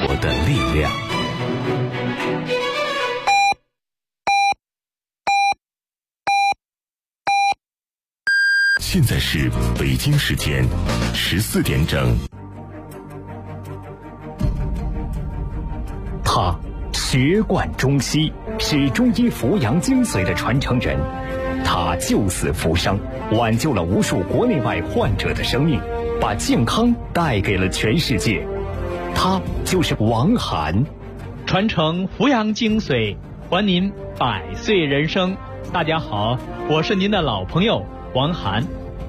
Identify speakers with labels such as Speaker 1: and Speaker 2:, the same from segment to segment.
Speaker 1: 的力量。现在是北京时间14点整。他学贯中西，是中医扶阳精髓的传承人。他救死扶伤，挽救了无数国内外患者的生命，把健康带给了全世界。他就是王涵。
Speaker 2: 传承扶阳精髓，还您100岁人生。大家好，我是您的老朋友王涵。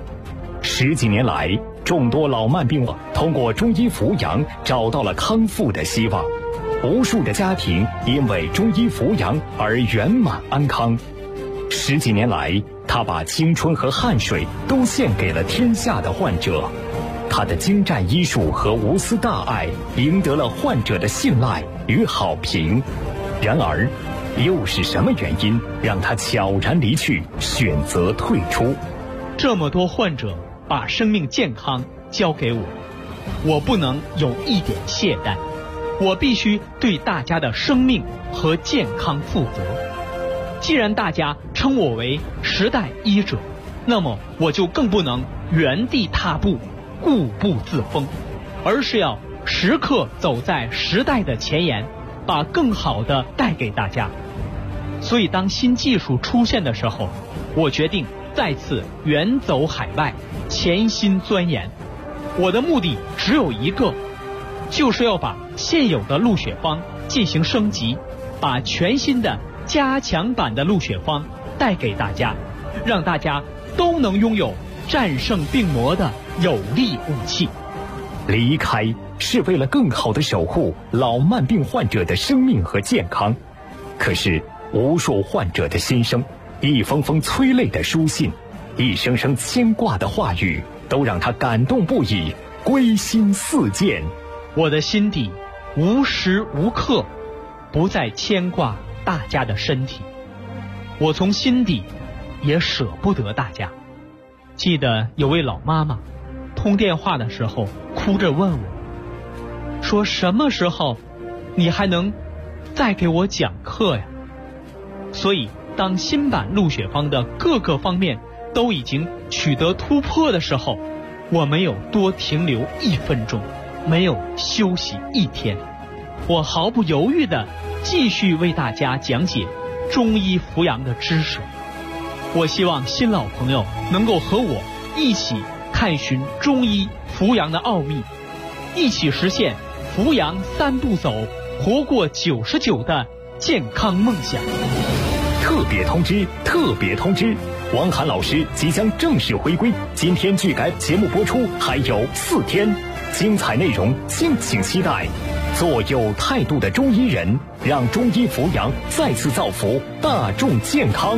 Speaker 1: 10几年来，众多老慢病患通过中医扶阳找到了康复的希望，无数的家庭因为中医扶阳而圆满安康。10几年来，他把青春和汗水都献给了天下的患者。他的精湛医术和无私大爱赢得了患者的信赖与好评。然而，又是什么原因让他悄然离去，选择退出？
Speaker 2: 这么多患者把生命健康交给我，我不能有一点懈怠，我必须对大家的生命和健康负责。既然大家称我为时代医者，那么我就更不能原地踏步，固步自封，而是要时刻走在时代的前沿，把更好的带给大家。所以当新技术出现的时候，我决定再次远走海外，潜心钻研。我的目的只有一个，就是要把现有的鹿血方进行升级，把全新的加强版的鹿血方带给大家，让大家都能拥有战胜病魔的有力武器。
Speaker 1: 离开是为了更好地守护老慢病患者的生命和健康。可是无数患者的心声，一封封催泪的书信，一声声牵挂的话语，都让他感动不已，归心似箭。
Speaker 2: 我的心底无时无刻不再牵挂大家的身体，我从心底也舍不得大家。记得有位老妈妈通电话的时候哭着问我，说什么时候你还能再给我讲课呀？所以当新版鹿血方的各个方面都已经取得突破的时候，我没有多停留1分钟，没有休息1天，我毫不犹豫地继续为大家讲解中医扶阳的知识。我希望新老朋友能够和我一起探寻中医扶阳的奥秘，一起实现扶阳3步走，活过99的健康梦想。
Speaker 1: 特别通知，特别通知，王涵老师即将正式回归，今天距改节目播出还有4天，精彩内容敬请期待。做有态度的中医人，让中医扶阳再次造福大众健康。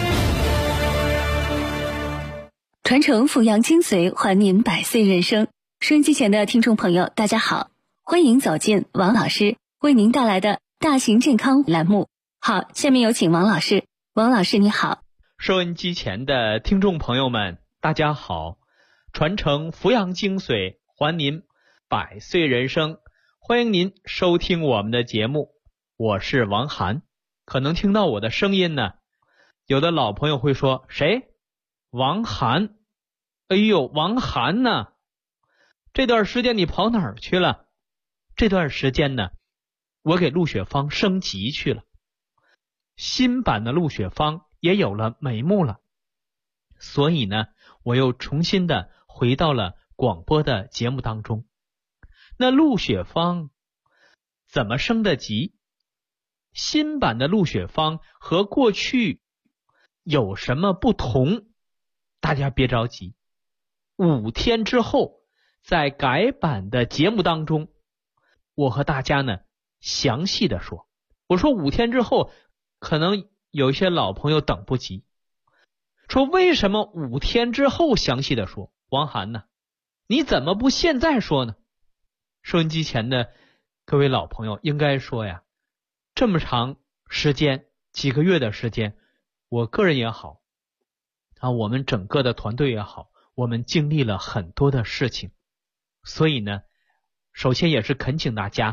Speaker 3: 传承扶阳精髓，还您100岁人生。收音机前的听众朋友大家好，欢迎走进王老师为您带来的大型健康栏目。好，下面有请王老师。王老师你好。
Speaker 2: 收音机前的听众朋友们大家好，传承扶阳精髓，还您100岁人生。欢迎您收听我们的节目，我是王涵。可能听到我的声音呢，有的老朋友会说，谁？王涵。哎呦，王涵呢？这段时间你跑哪儿去了？这段时间呢，我给鹿血方升级去了，新版的鹿血方也有了眉目了，所以呢，我又重新的回到了广播的节目当中。那鹿血方怎么升的级？新版的鹿血方和过去有什么不同？大家别着急，5天之后在改版的节目当中，我和大家呢详细的说。我说5天之后，可能有一些老朋友等不及，说为什么5天之后详细的说？王涵呢，你怎么不现在说呢？收音机前的各位老朋友应该说呀，这么长时间，几个月的时间，我个人也好我们整个的团队也好，我们经历了很多的事情，所以呢，首先也是恳请大家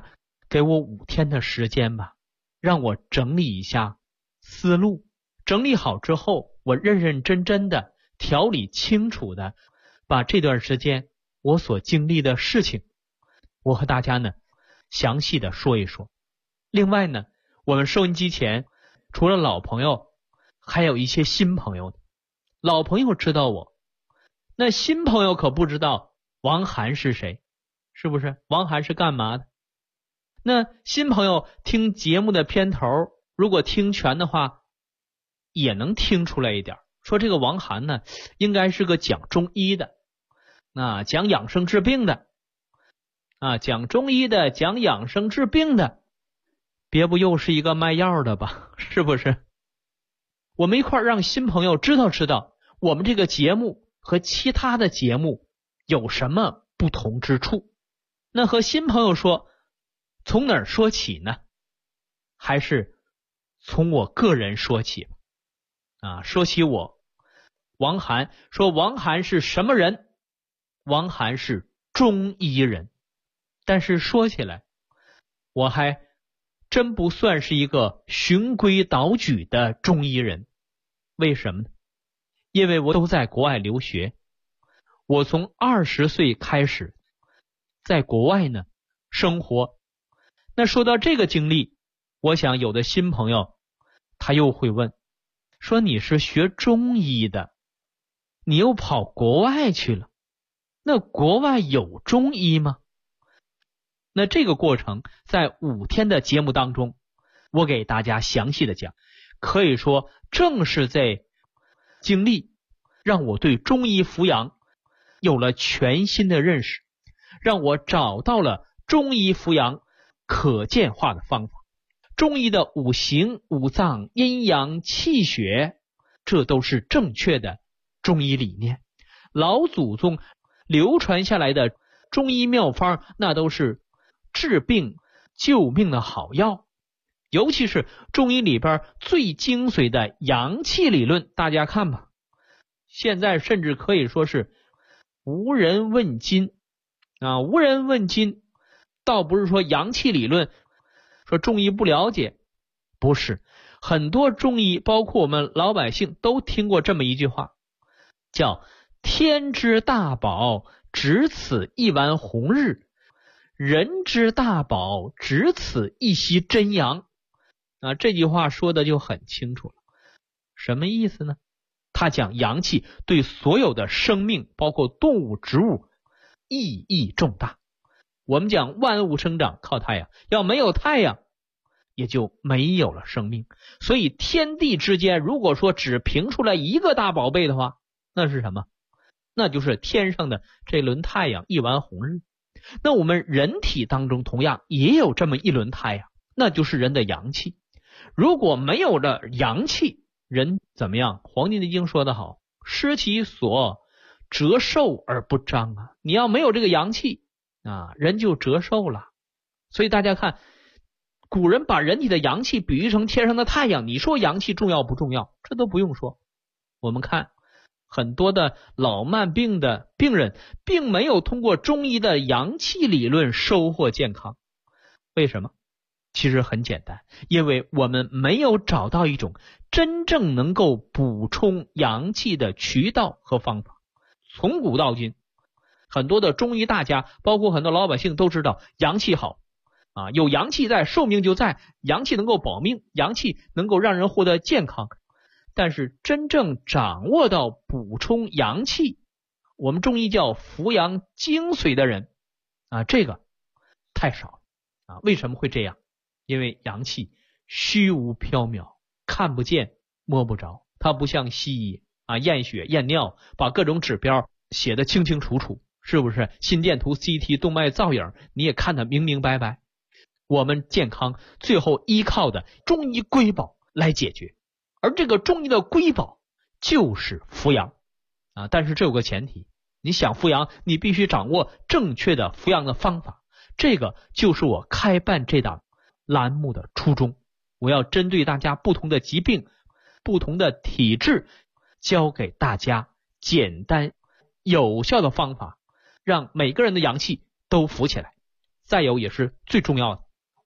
Speaker 2: 给我5天的时间吧，让我整理一下思路，整理好之后，我认认真真的、条理清楚的把这段时间我所经历的事情，我和大家呢详细的说一说。另外呢，我们收音机前除了老朋友，还有一些新朋友的。老朋友知道我，那新朋友可不知道王涵是谁，是不是？王涵是干嘛的？那新朋友听节目的片头，如果听全的话，也能听出来一点，说这个王涵呢，应该是个讲中医的，讲养生治病的，讲中医的，讲养生治病的，别不又是一个卖药的吧？是不是？我们一块让新朋友知道我们这个节目和其他的节目有什么不同之处。那和新朋友说，从哪儿说起呢？还是从我个人说起说起我王涵，说王涵是什么人？王涵是中医人。但是说起来，我还真不算是一个循规蹈矩的中医人。为什么呢？因为我都在国外留学，我从20岁开始在国外呢生活。那说到这个经历，我想有的新朋友他又会问，说你是学中医的，你又跑国外去了，那国外有中医吗？那这个过程在5天的节目当中，我给大家详细的讲。可以说正是这经历让我对中医扶阳有了全新的认识，让我找到了中医扶阳可见化的方法。中医的五行、五脏、阴阳、气血，这都是正确的中医理念。老祖宗流传下来的中医妙方，那都是治病救命的好药。尤其是中医里边最精髓的阳气理论，大家看吧，现在甚至可以说是无人问津无人问津。倒不是说阳气理论说中医不了解，不是，很多中医包括我们老百姓都听过这么一句话，叫天之大宝，只此一丸红日，人之大宝，只此一息真阳。这句话说的就很清楚了。什么意思呢？他讲阳气对所有的生命，包括动物、植物，意义重大。我们讲万物生长靠太阳，要没有太阳，也就没有了生命。所以天地之间，如果说只评出来一个大宝贝的话，那是什么？那就是天上的这轮太阳，一丸红日。那我们人体当中同样也有这么一轮太阳，那就是人的阳气。如果没有了阳气，人怎么样？黄帝内经说得好，失其所，折寿而不彰你要没有这个阳气人就折寿了。所以大家看，古人把人体的阳气比喻成天上的太阳，你说阳气重要不重要？这都不用说。我们看很多的老慢病的病人，并没有通过中医的阳气理论收获健康。为什么？其实很简单，因为我们没有找到一种真正能够补充阳气的渠道和方法。从古到今，很多的中医大家，包括很多老百姓都知道阳气好有阳气在，寿命就在，阳气能够保命，阳气能够让人获得健康。但是真正掌握到补充阳气，我们中医叫扶阳精髓的人这个太少为什么会这样？因为阳气虚无缥缈，看不见摸不着，它不像西医验血验尿，把各种指标写得清清楚楚，是不是？心电图、CT、动脉造影你也看得明明白白。我们健康最后依靠的中医瑰宝来解决，而这个中医的瑰宝就是扶阳但是这有个前提，你想扶阳，你必须掌握正确的扶阳的方法。这个就是我开办这档栏目的初衷，我要针对大家不同的疾病、不同的体质，教给大家简单有效的方法，让每个人的阳气都扶起来。再有也是最重要的，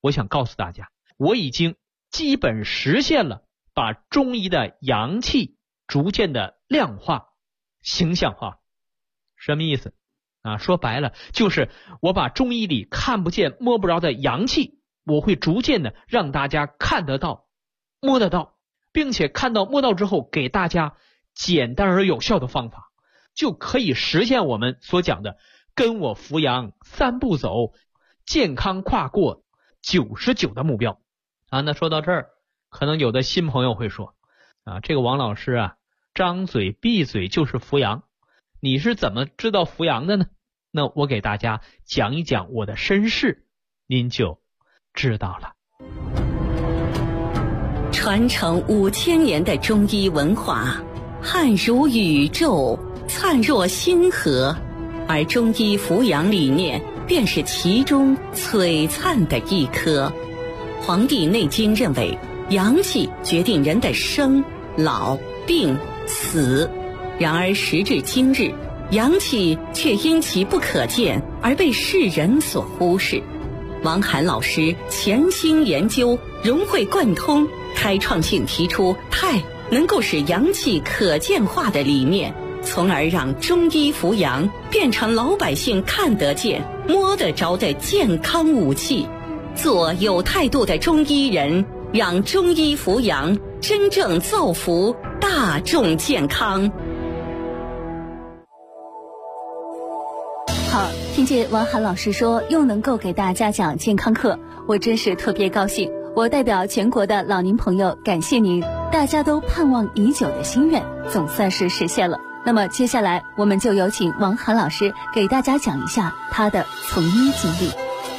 Speaker 2: 我想告诉大家，我已经基本实现了把中医的阳气逐渐的量化、形象化。什么意思啊？说白了就是我把中医里看不见摸不着的阳气，我会逐渐的让大家看得到、摸得到，并且看到摸到之后给大家简单而有效的方法，就可以实现我们所讲的跟我扶阳3步走，健康跨过99的目标啊。那说到这儿，可能有的新朋友会说啊，这个王老师啊，张嘴闭嘴就是扶阳，你是怎么知道扶阳的呢？那我给大家讲一讲我的身世，您就知道了。
Speaker 4: 传承5000年的中医文化，汉如宇宙，灿若星河，而中医扶阳理念便是其中璀璨的一颗。《黄帝内经》认为，阳气决定人的生、老、病、死。然而时至今日，阳气却因其不可见而被世人所忽视。王涵老师潜心研究，融会贯通，开创性提出太能够使阳气可见化的理念，从而让中医扶阳变成老百姓看得见、摸得着的健康武器。做有态度的中医人，让中医扶阳真正造福大众健康。
Speaker 3: 好，听见王涵老师说又能够给大家讲健康课，我真是特别高兴。我代表全国的老年朋友感谢您，大家都盼望已久的心愿总算是实现了。那么接下来我们就有请王涵老师给大家讲一下他的从医经历。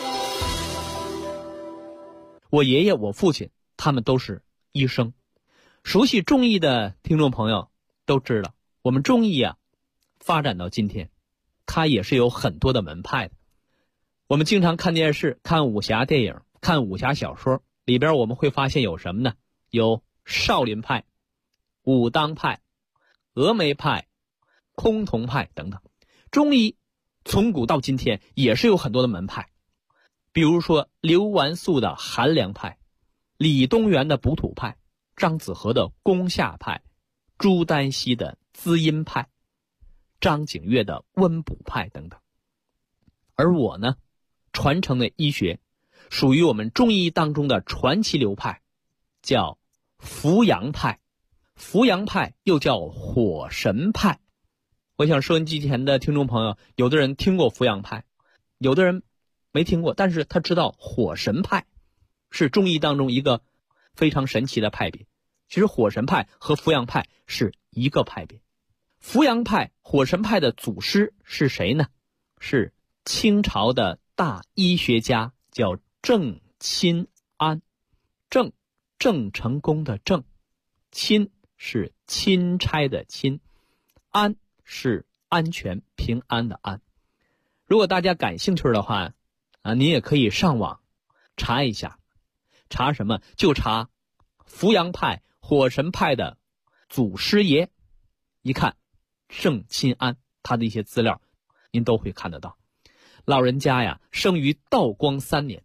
Speaker 2: 我爷爷我父亲他们都是医生，熟悉中医的听众朋友都知道，我们中医啊发展到今天，它也是有很多的门派的。我们经常看电视、看武侠电影、看武侠小说，里边我们会发现有什么呢？有少林派、武当派、峨眉派、崆峒派等等。中医从古到今天也是有很多的门派，比如说刘完素的寒凉派、李东垣的补土派、张子和的攻夏派、朱丹溪的滋阴派、张景岳的温补派等等。而我呢，传承的医学属于我们中医当中的传奇流派，叫扶阳派。扶阳派又叫火神派。我想收音机前的听众朋友，有的人听过扶阳派，有的人没听过，但是他知道火神派是中医当中一个非常神奇的派别。其实火神派和扶阳派是一个派别。扶阳派、火神派的祖师是谁呢？是清朝的大医学家，叫郑钦安。郑成功的郑，钦是钦差的钦，安是安全平安的安。如果大家感兴趣的话您也可以上网查一下。查什么？就查扶阳派、火神派的祖师爷，一看郑钦安，他的一些资料您都会看得到。老人家呀，生于道光3年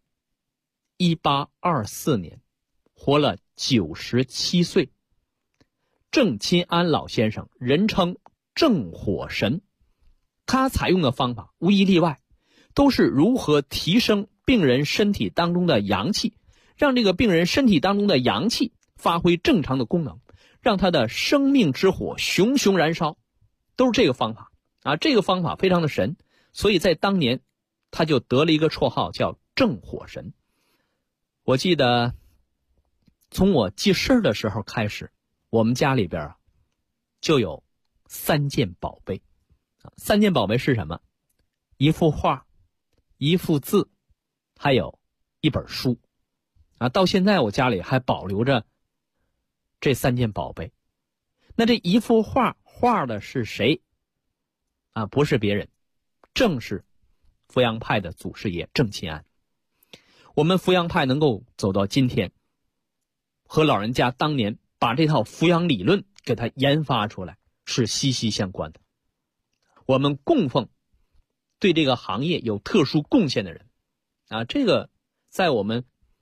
Speaker 2: 1824年，活了97岁。郑钦安老先生人称郑火神，他采用的方法无一例外都是如何提升病人身体当中的阳气，让这个病人身体当中的阳气发挥正常的功能，让他的生命之火熊熊燃烧，都是这个方法这个方法非常的神，所以在当年他就得了一个绰号叫郑火神。我记得从我记事的时候开始，我们家里边就有3件宝贝。3件宝贝是什么？一幅画、一幅字，还有一本书到现在我家里还保留着这3件宝贝。那这一幅画画的是谁不是别人，正是扶阳派的祖师爷郑钦安。我们扶阳派能够走到今天，和老人家当年把这套扶阳理论给它研发出来是息息相关的。我们供奉对这个行业有特殊贡献的人这个在我们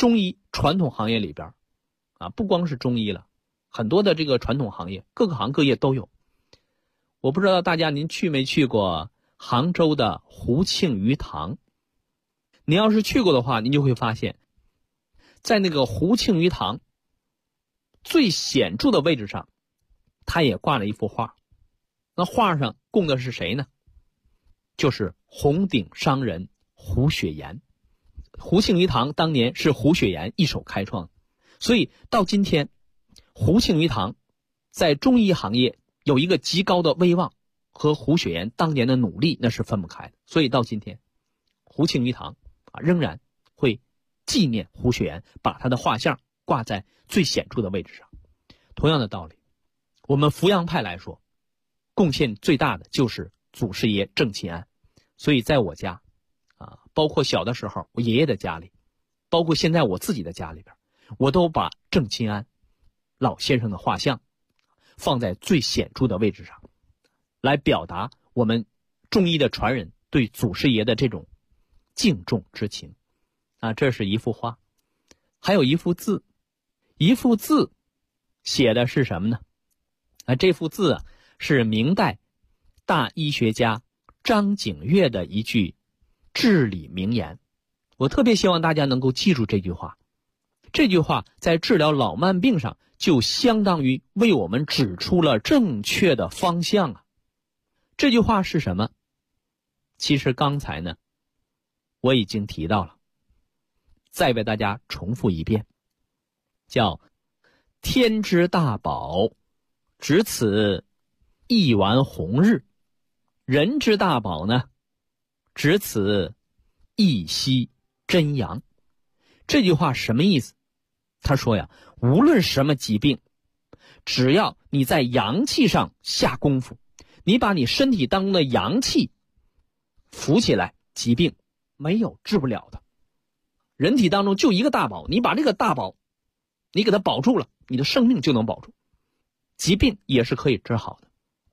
Speaker 2: 中医传统行业里边不光是中医了，很多的这个传统行业，各个行各业都有。我不知道大家您去没去过杭州的胡庆余堂？您要是去过的话，您就会发现，在那个胡庆余堂最显著的位置上，他也挂了一幅画。那画上供的是谁呢？就是红顶商人胡雪岩。胡庆余堂当年是胡雪岩一手开创的，所以到今天，胡庆余堂在中医行业有一个极高的威望，和胡雪岩当年的努力那是分不开的。所以到今天，胡庆余堂仍然会纪念胡雪岩，把他的画像挂在最显著的位置上。同样的道理，我们扶阳派来说，贡献最大的就是祖师爷郑钦安。所以在我家包括小的时候我爷爷的家里，包括现在我自己的家里边，我都把郑钦安老先生的画像放在最显著的位置上，来表达我们中医的传人对祖师爷的这种敬重之情这是一幅画。还有一幅字，一幅字写的是什么呢？这幅字是明代大医学家张景岳的一句至理名言。我特别希望大家能够记住这句话。这句话在治疗老慢病上就相当于为我们指出了正确的方向这句话是什么？其实刚才呢我已经提到了，再为大家重复一遍，叫天之大宝，只此一丸红日；人之大宝呢，只此一息真阳。这句话什么意思？他说呀，无论什么疾病，只要你在阳气上下功夫，你把你身体当中的阳气扶起来，疾病没有治不了的。人体当中就一个大宝，你把这个大宝你给它保住了，你的生命就能保住，疾病也是可以治好的。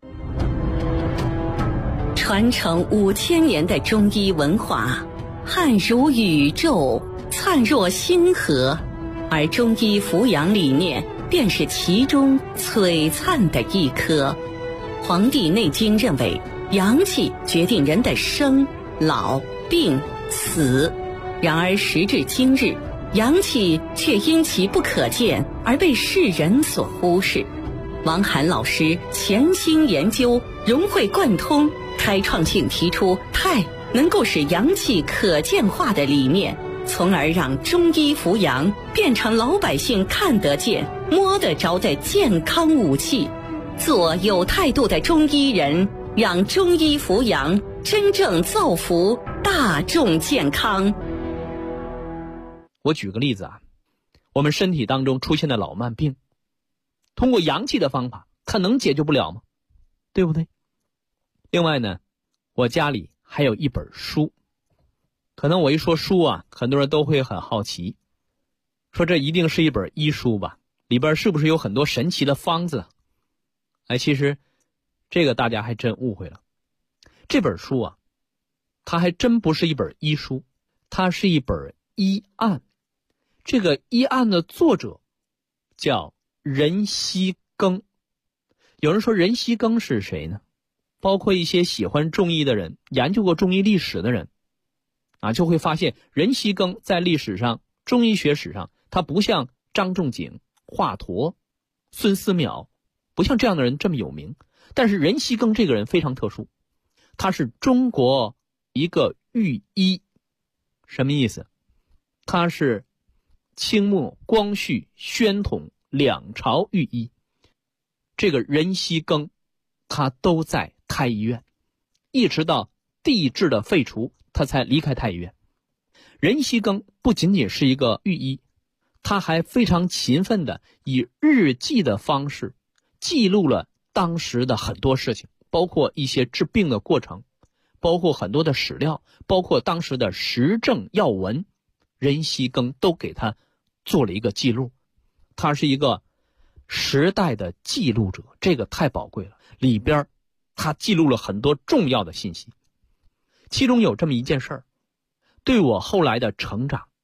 Speaker 4: 传承5000年的中医文化，汉如宇宙，灿若星河，而中医扶阳理念便是其中璀璨的一颗。《黄帝内经》认为，阳气决定人的生、老、病、死。然而时至今日，阳气却因其不可见而被世人所忽视。王涵老师潜心研究，融会贯通，开创性提出太能够使阳气可见化的理念，从而让中医扶阳变成老百姓看得见、摸得着的健康武器。做有态度的中医人，让中医扶阳真正造福大众健康。
Speaker 2: 我举个例子我们身体当中出现的老慢病，通过阳气的方法，它能解决不了吗？对不对？另外呢，我家里还有一本书。可能我一说书很多人都会很好奇，说这一定是一本医书吧？里边是不是有很多神奇的方子？其实这个大家还真误会了。这本书它还真不是一本医书，它是一本医案。这个医案的作者叫任希庚。有人说任希庚是谁呢？包括一些喜欢中医的人，研究过中医历史的人就会发现任希庚在历史上，中医学史上，他不像张仲景、华佗、孙思邈，不像这样的人这么有名。但是任希庚这个人非常特殊，他是中国一个御医。什么意思？他是清末光绪、宣统两朝御医。这个任希庚他都在太医院，一直到帝制的废除，他才离开太医院。任希庚不仅仅是一个御医，他还非常勤奋的以日记的方式记录了当时的很多事情，包括一些治病的过程，包括很多的史料，包括当时的时政要闻，任希庚都给他做了一个记录。他是一个时代的记录者，这个太宝贵了。里边他记录了很多重要的信息，其中有这么一件事儿，对我后来的成长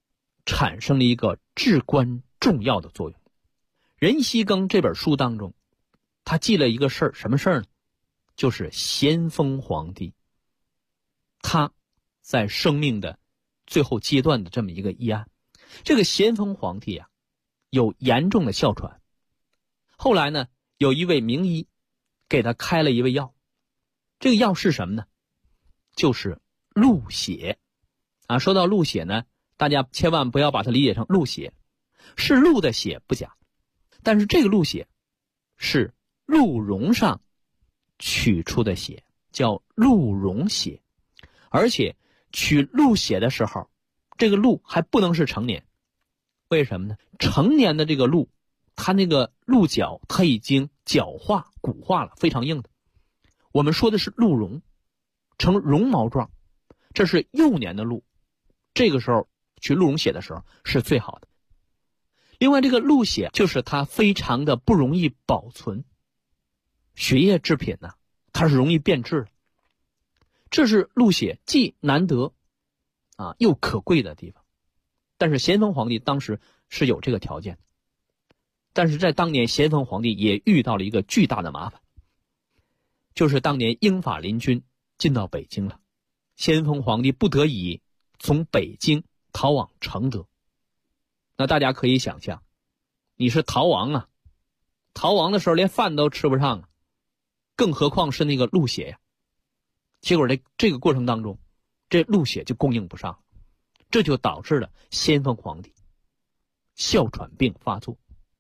Speaker 2: 产生了一个至关重要的作用。任锡庚这本书当中，他记了一个事儿，什么事儿呢？就是咸丰皇帝他在生命的最后阶段的这么一个议案。这个咸丰皇帝啊，有严重的哮喘，后来呢，有一位名医给他开了一味药，这个药是什么呢？就是鹿血啊。说到鹿血呢，大家千万不要把它理解成鹿血，是鹿的血不假，但是这个鹿血是鹿茸上取出的血，叫鹿茸血。而且取鹿血的时候，这个鹿还不能是成年。为什么呢？成年的这个鹿，它那个鹿角它已经角化骨化了，非常硬的。我们说的是鹿茸，呈绒毛状，这是幼年的鹿，这个时候取鹿茸血的时候是最好的。另外这个鹿血就是它非常的不容易保存，血液制品呢，它是容易变质的。这是鹿血既难得又可贵的地方。但是咸丰皇帝当时是有这个条件，但是在当年咸丰皇帝也遇到了一个巨大的麻烦，就是当年英法联军进到北京了，咸丰皇帝不得已从北京逃往承德。那大家可以想象，你是逃亡啊，逃亡的时候连饭都吃不上啊，更何况是那个鹿血呀。结果这个过程当中，这鹿血就供应不上，这就导致了咸丰皇帝哮喘病发作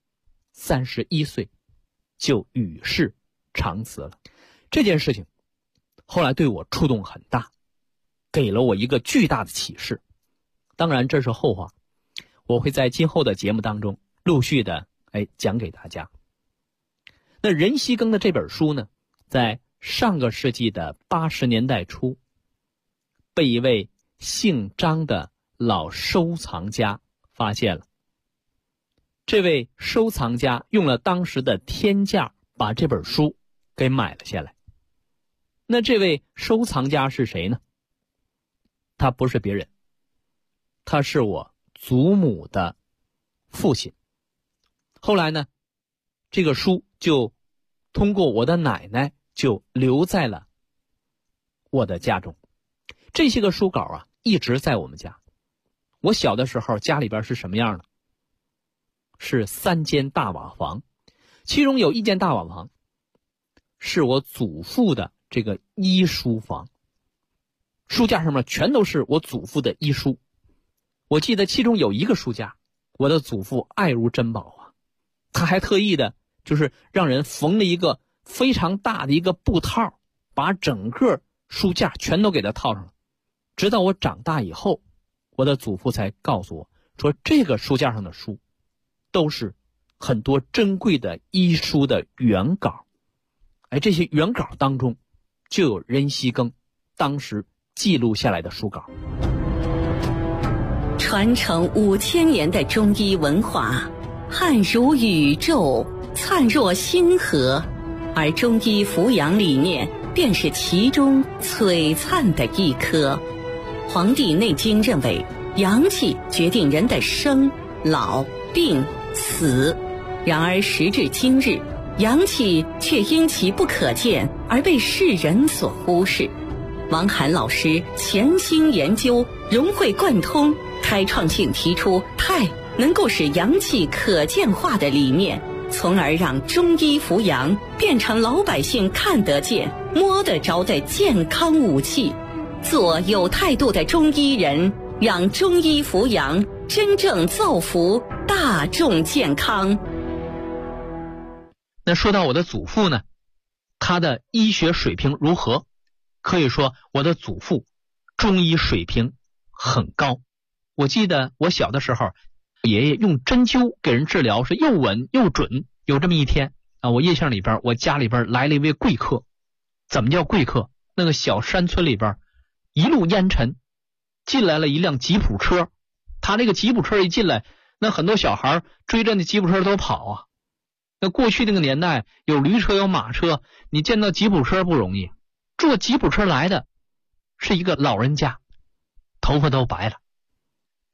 Speaker 2: ，31岁就与世长辞了。这件事情后来对我触动很大，给了我一个巨大的启示。当然这是后话，我会在今后的节目当中陆续的讲给大家。那任锡庚的这本书呢，在上个世纪的80年代初，被一位姓张的老收藏家发现了。这位收藏家用了当时的天价把这本书给买了下来。那这位收藏家是谁呢？他不是别人，他是我祖母的父亲。后来呢，这个书就通过我的奶奶就留在了我的家中。这些个书稿一直在我们家。我小的时候家里边是什么样的？是3间大瓦房，其中有1间大瓦房是我祖父的这个医书房，书架上面全都是我祖父的医书。我记得其中有一个书架，我的祖父爱如珍宝他还特意的就是让人缝了一个非常大的一个布套，把整个书架全都给它套上了。直到我长大以后，我的祖父才告诉我说，这个书架上的书都是很多珍贵的医书的原稿。这些原稿当中就有任锡庚当时记录下来的书稿。
Speaker 4: 传承5000年的中医文化，汉如宇宙，灿若星河，而中医扶阳理念便是其中璀璨的一颗。《黄帝内经》认为，阳气决定人的生、老、病、死。然而时至今日，阳气却因其不可见而被世人所忽视。王涵老师潜心研究，融会贯通，开创性提出太能够使阳气可见化的理念，从而让中医扶阳变成老百姓看得见、摸得着的健康武器。做有态度的中医人，让中医扶阳真正造福大众健康。
Speaker 2: 那说到我的祖父呢，他的医学水平如何？可以说我的祖父中医水平很高。我记得我小的时候，爷爷用针灸给人治疗是又稳又准。有这么一天我印象里边，我家里边来了一位贵客。怎么叫贵客？那个小山村里边一路烟尘，进来了一辆吉普车。他那个吉普车一进来，那很多小孩追着那吉普车都跑那过去那个年代有驴车有马车，你见到吉普车不容易。坐吉普车来的是一个老人家，头发都白了，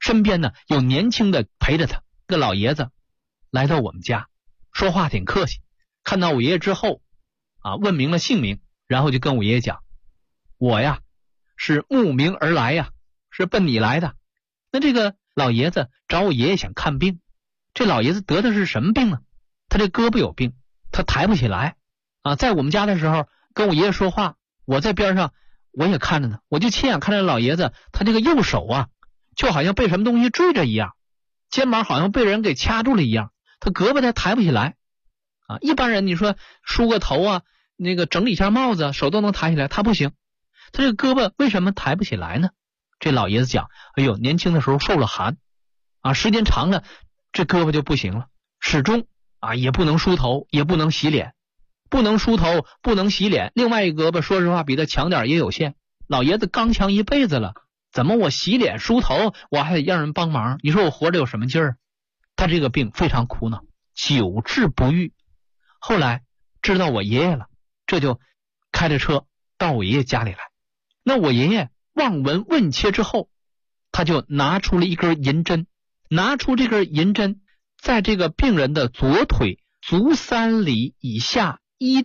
Speaker 2: 身边呢有年轻的陪着他。这个老爷子来到我们家，说话挺客气，看到我爷爷之后问明了姓名，然后就跟我爷爷讲，我呀是慕名而来呀，是奔你来的。那这个老爷子找我爷爷想看病，这老爷子得的是什么病呢？他这胳膊有病，他抬不起来在我们家的时候跟我爷爷说话，我在边上我也看着呢，我就亲眼看着老爷子他这个右手就好像被什么东西坠着一样，肩膀好像被人给掐住了一样，他胳膊他抬不起来一般人你说梳个头那个整理一下帽子手都能抬起来，他不行，他这个胳膊为什么抬不起来呢？这老爷子讲，哎呦，年轻的时候受了寒时间长了这胳膊就不行了，始终也不能梳头，也不能洗脸，不能梳头，不能洗脸，另外一个胳膊说实话比他强点也有限。老爷子刚强一辈子了，怎么我洗脸梳头我还得让人帮忙，你说我活着有什么劲儿？他这个病非常苦恼，久治不愈。后来知道我爷爷了，这就开着车到我爷爷家里来。那我爷爷望闻问切之后，他就拿出了一根银针，拿出这根银针，在这个病人的左腿足3里以下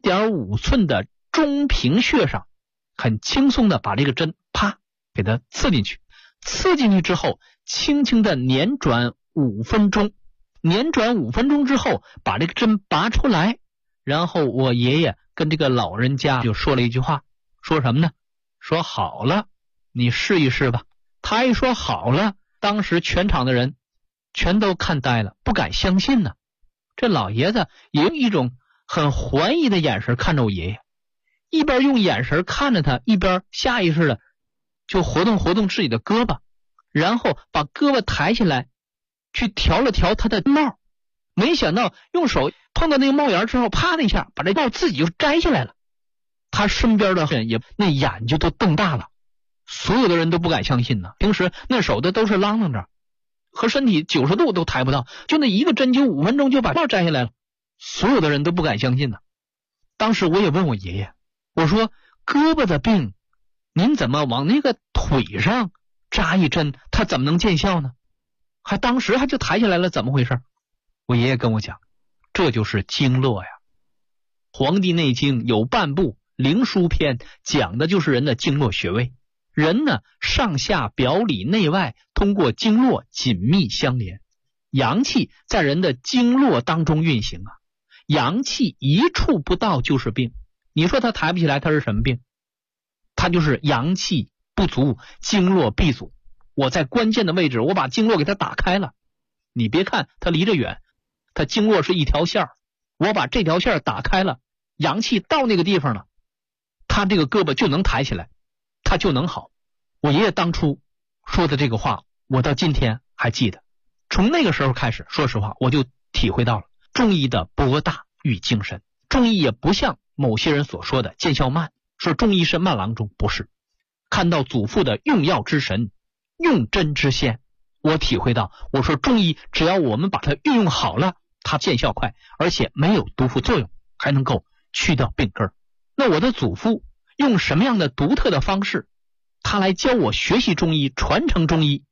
Speaker 2: 1.5 寸的中平穴上，很轻松的把这个针啪给它刺进去。刺进去之后轻轻的捻转5分钟，捻转5分钟之后把这个针拔出来，然后我爷爷跟这个老人家就说了一句话，说什么呢？说好了，你试一试吧。他一说好了，当时全场的人全都看呆了，不敢相信呢。这老爷子也用一种很怀疑的眼神看着我爷爷，一边用眼神看着他，一边下意识的就活动活动自己的胳膊，然后把胳膊抬起来去调了调他的帽。没想到用手碰到那个帽檐之后，啪的一下把这帽自己就摘下来了。他身边的人也那眼睛都瞪大了，所有的人都不敢相信呢。平时那手的都是啷啷着，和身体90度都抬不到，就那一个针灸5分钟就把帽摘下来了，所有的人都不敢相信呢。当时我也问我爷爷，我说胳膊的病您怎么往那个腿上扎一针，它怎么能见效呢？当时还就抬起来了，怎么回事？我爷爷跟我讲，这就是经络呀。黄帝内经有半部灵枢篇，讲的就是人的经络穴位。人呢，上下表里内外通过经络紧密相连，阳气在人的经络当中运行阳气一处不到就是病。你说他抬不起来，他是什么病？他就是阳气不足，经络闭阻。我在关键的位置，我把经络给他打开了。你别看他离着远，他经络是一条线，我把这条线打开了，阳气到那个地方了，他这个胳膊就能抬起来，他就能好。我爷爷当初说的这个话，我到今天还记得。从那个时候开始，说实话，我就体会到了中医的博大与精深。中医也不像某些人所说的见效慢，说中医是慢郎中，不是。看到祖父的用药之神，用针之先，我体会到，我说中医只要我们把它运用好了，它见效快，而且没有毒副作用，还能够去掉病根。那我的祖父用什么样的独特的方式，他来教我学习中医，传承中医？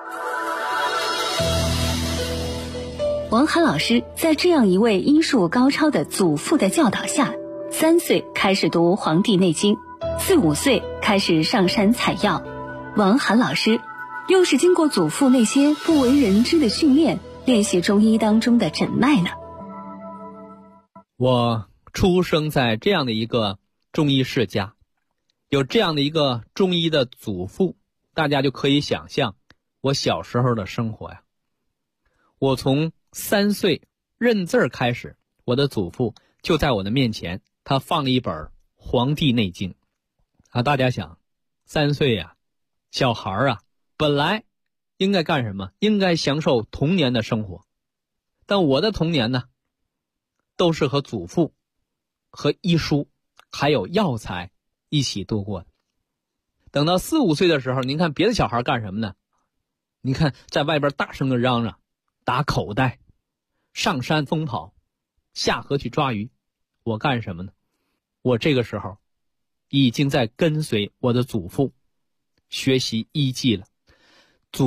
Speaker 3: 王涵老师在这样一位医术高超的祖父的教导下，3岁开始读《黄帝内经》，4、5岁开始上山采药。王涵老师又是经过祖父那些不为人知的训练，练习中医当中的诊脉呢？
Speaker 2: 我出生在这样的一个中医世家，有这样的一个中医的祖父，大家就可以想象我小时候的生活呀。我从3岁认字儿开始，我的祖父就在我的面前，他放了一本《黄帝内经》大家想，3岁小孩本来应该干什么？应该享受童年的生活。但我的童年呢，都是和祖父和医书还有药材一起度过的。等到4、5岁的时候，您看别的小孩干什么呢？你看在外边大声的嚷嚷，打口袋，上山疯跑，下河去抓鱼。我干什么呢？我这个时候已经在跟随我的祖父学习医技了。祖父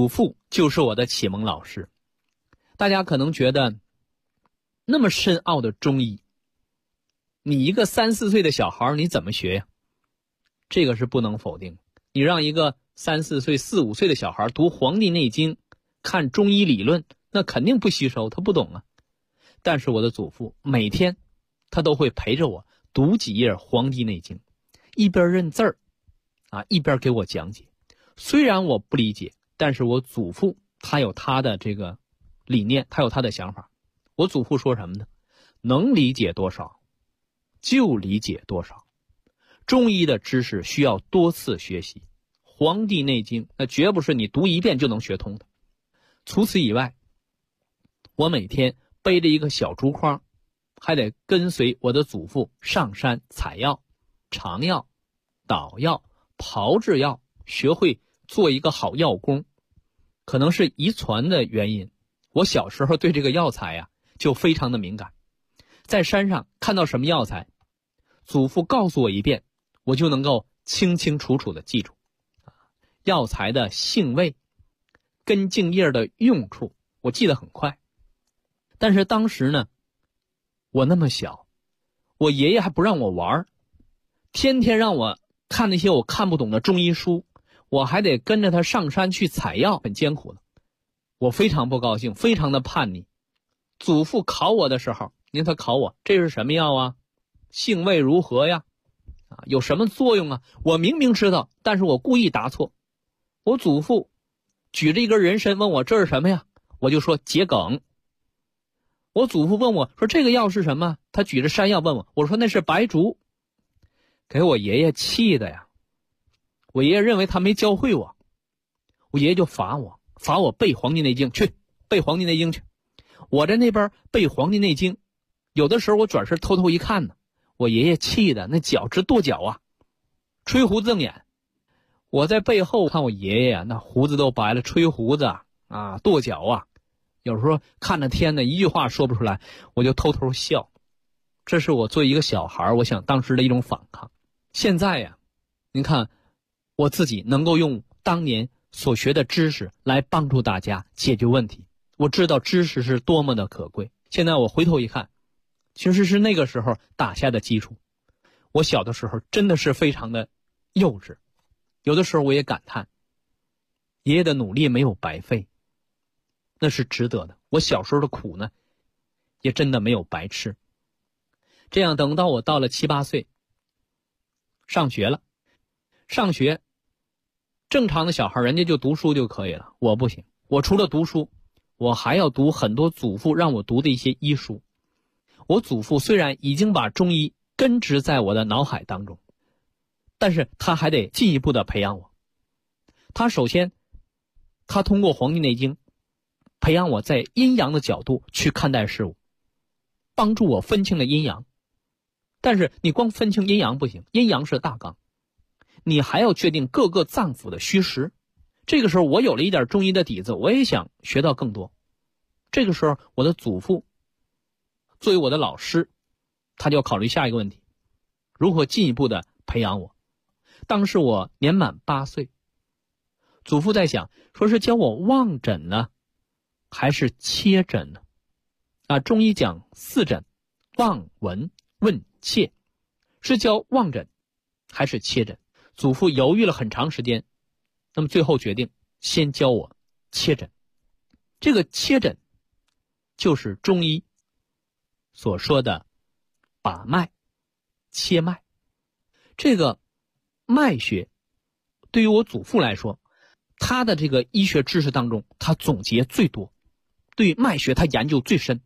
Speaker 2: 就是我的启蒙老师。大家可能觉得那么深奥的中医，你一个3、4岁的小孩你怎么学呀？这个是不能否定。你让一个3、4岁、4、5岁的小孩读《黄帝内经》，看中医理论，那肯定不吸收，他不懂啊。但是我的祖父每天他都会陪着我读几页《黄帝内经》，一边认字儿一边给我讲解。虽然我不理解，但是我祖父他有他的这个理念，他有他的想法。我祖父说什么呢？能理解多少就理解多少。中医的知识需要多次学习，《黄帝内经》那绝不是你读一遍就能学通的。除此以外，我每天背着一个小竹筐，还得跟随我的祖父上山采药、尝药、捣药、炮制药，学会做一个好药工。可能是遗传的原因，我小时候对这个药材就非常的敏感。在山上看到什么药材，祖父告诉我一遍，我就能够清清楚楚的记住。药材的性味、根茎叶的用处，我记得很快。但是当时呢，我那么小，我爷爷还不让我玩，天天让我看那些我看不懂的中医书，我还得跟着他上山去采药，很艰苦的。我非常不高兴，非常的叛逆。祖父考我的时候，您他考我这是什么药啊？性味如何呀？有什么作用啊？我明明知道，但是我故意答错。我祖父举着一根人参问我这是什么呀？我就说桔梗。我祖父问我说这个药是什么？他举着山药问我，我说那是白术。给我爷爷气的呀！我爷爷认为他没教会我，我爷爷就罚我背《黄帝内经》，去背《黄帝内经》去。我在那边背《黄帝内经》，有的时候我转身偷偷一看呢，我爷爷气的那脚直跺脚吹胡子瞪眼。我在背后看我爷爷那胡子都白了，吹胡子跺脚有时候看着天呢，一句话说不出来，我就偷偷笑。这是我作为一个小孩，我想当时的一种反抗。现在您看我自己能够用当年所学的知识来帮助大家解决问题，我知道知识是多么的可贵。现在我回头一看，其实是那个时候打下的基础。我小的时候真的是非常的幼稚，有的时候我也感叹爷爷的努力没有白费，那是值得的。我小时候的苦呢也真的没有白吃。这样等到我到了7、8岁上学了，上学正常的小孩人家就读书就可以了，我不行。我除了读书，我还要读很多祖父让我读的一些医书。我祖父虽然已经把中医根植在我的脑海当中，但是他还得进一步的培养我。他首先他通过《黄帝内经》培养我在阴阳的角度去看待事物，帮助我分清了阴阳。但是你光分清阴阳不行，阴阳是大纲，你还要确定各个脏腑的虚实。这个时候我有了一点中医的底子，我也想学到更多。这个时候我的祖父作为我的老师，他就要考虑下一个问题，如何进一步的培养我。当时我年满8岁，祖父在想，说是教我望诊呢还是切诊呢？中医讲4诊，望、闻、问、切，是教望诊还是切诊？祖父犹豫了很长时间，那么最后决定先教我切诊。这个切诊就是中医所说的把脉、切脉。这个脉学对于我祖父来说，他的这个医学知识当中他总结最多，对于脉学他研究最深。